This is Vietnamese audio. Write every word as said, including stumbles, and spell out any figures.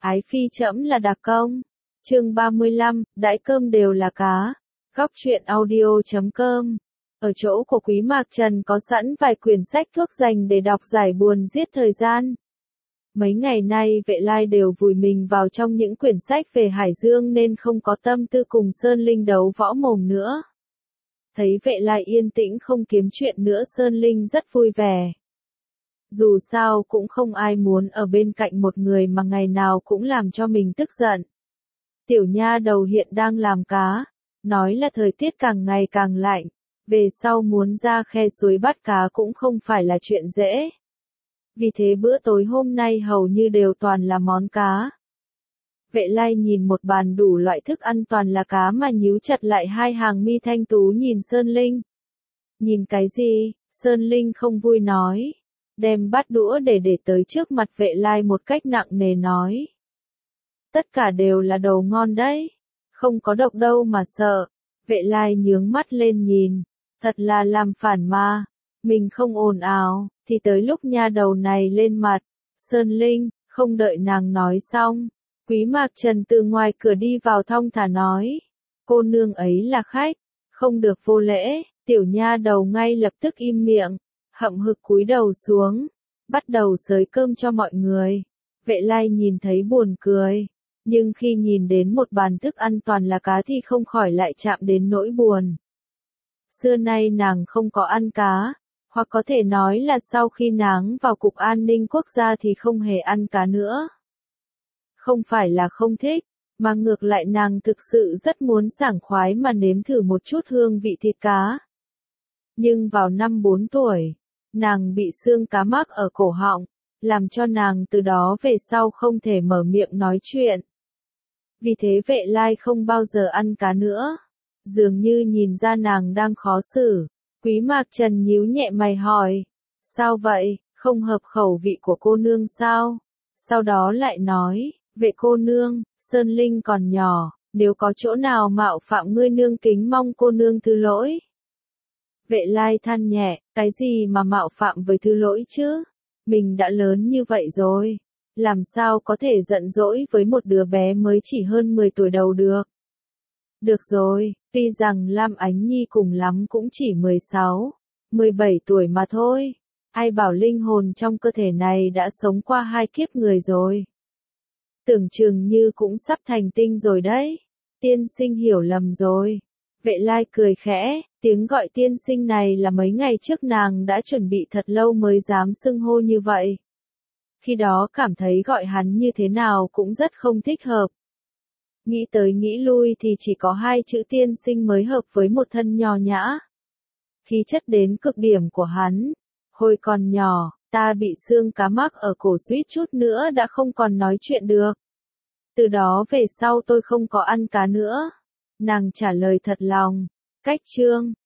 Ái phi trẫm là đặc công. Chương ba mươi lăm, đãi cơm đều là cá. Góc truyện audio chấm com. Ở chỗ của Quý Mạc Trần có sẵn vài quyển sách thuốc dành để đọc giải buồn giết thời gian. Mấy ngày nay Vệ Lai đều vùi mình vào trong những quyển sách về Hải Dương nên không có tâm tư cùng Sơn Linh đấu võ mồm nữa. Thấy Vệ Lai yên tĩnh không kiếm chuyện nữa, Sơn Linh rất vui vẻ. Dù sao cũng không ai muốn ở bên cạnh một người mà ngày nào cũng làm cho mình tức giận. Tiểu nha đầu hiện đang làm cá, nói là thời tiết càng ngày càng lạnh, về sau muốn ra khe suối bắt cá cũng không phải là chuyện dễ. Vì thế bữa tối hôm nay hầu như đều toàn là món cá. Vệ Lai nhìn một bàn đủ loại thức ăn toàn là cá mà nhíu chặt lại hai hàng mi thanh tú nhìn Sơn Linh. Nhìn cái gì? Sơn Linh không vui nói. Đem bát đũa để để tới trước mặt Vệ Lai một cách nặng nề nói. Tất cả đều là đồ ngon đấy. Không có độc đâu mà sợ. Vệ Lai nhướng mắt lên nhìn. Thật là làm phản mà. Mình không ồn ào, thì tới lúc nha đầu này lên mặt. Sơn Linh, không đợi nàng nói xong. Quý Mạc Trần từ ngoài cửa đi vào thong thả nói. Cô nương ấy là khách, không được vô lễ. Tiểu nha đầu ngay lập tức im miệng, hậm hực cúi đầu xuống, bắt đầu xới cơm cho mọi người. Vệ Lai nhìn thấy buồn cười, nhưng khi nhìn đến một bàn thức ăn toàn là cá thì không khỏi lại chạm đến nỗi buồn. Xưa nay nàng không có ăn cá, hoặc có thể nói là sau khi nàng vào Cục An ninh Quốc gia thì không hề ăn cá nữa. Không phải là không thích, mà ngược lại nàng thực sự rất muốn sảng khoái mà nếm thử một chút hương vị thịt cá. Nhưng vào năm bốn tuổi, nàng bị xương cá mắc ở cổ họng, làm cho nàng từ đó về sau không thể mở miệng nói chuyện. Vì thế Vệ Lai không bao giờ ăn cá nữa. Dường như nhìn ra nàng đang khó xử, Quý Mạc Trần nhíu nhẹ mày hỏi. Sao vậy, không hợp khẩu vị của cô nương sao? Sau đó lại nói, Vệ cô nương, Sơn Linh còn nhỏ, nếu có chỗ nào mạo phạm ngươi nương kính mong cô nương thứ lỗi. Vệ Lai than nhẹ, cái gì mà mạo phạm với thứ lỗi chứ? Mình đã lớn như vậy rồi, làm sao có thể giận dỗi với một đứa bé mới chỉ hơn mười tuổi đầu được? Được rồi, tuy rằng Lam Ánh Nhi cùng lắm cũng chỉ mười sáu, mười bảy tuổi mà thôi. Ai bảo linh hồn trong cơ thể này đã sống qua hai kiếp người rồi. Tưởng chừng như cũng sắp thành tinh rồi đấy. Tiên sinh hiểu lầm rồi. Vệ Lai cười khẽ, tiếng gọi tiên sinh này là mấy ngày trước nàng đã chuẩn bị thật lâu mới dám xưng hô như vậy. Khi đó cảm thấy gọi hắn như thế nào cũng rất không thích hợp. Nghĩ tới nghĩ lui thì chỉ có hai chữ tiên sinh mới hợp với một thân nho nhã. Khí chất đến cực điểm của hắn. Hồi còn nhỏ, ta bị xương cá mắc ở cổ suýt chút nữa đã không còn nói chuyện được. Từ đó về sau tôi không có ăn cá nữa. Nàng trả lời thật lòng. Cách chương.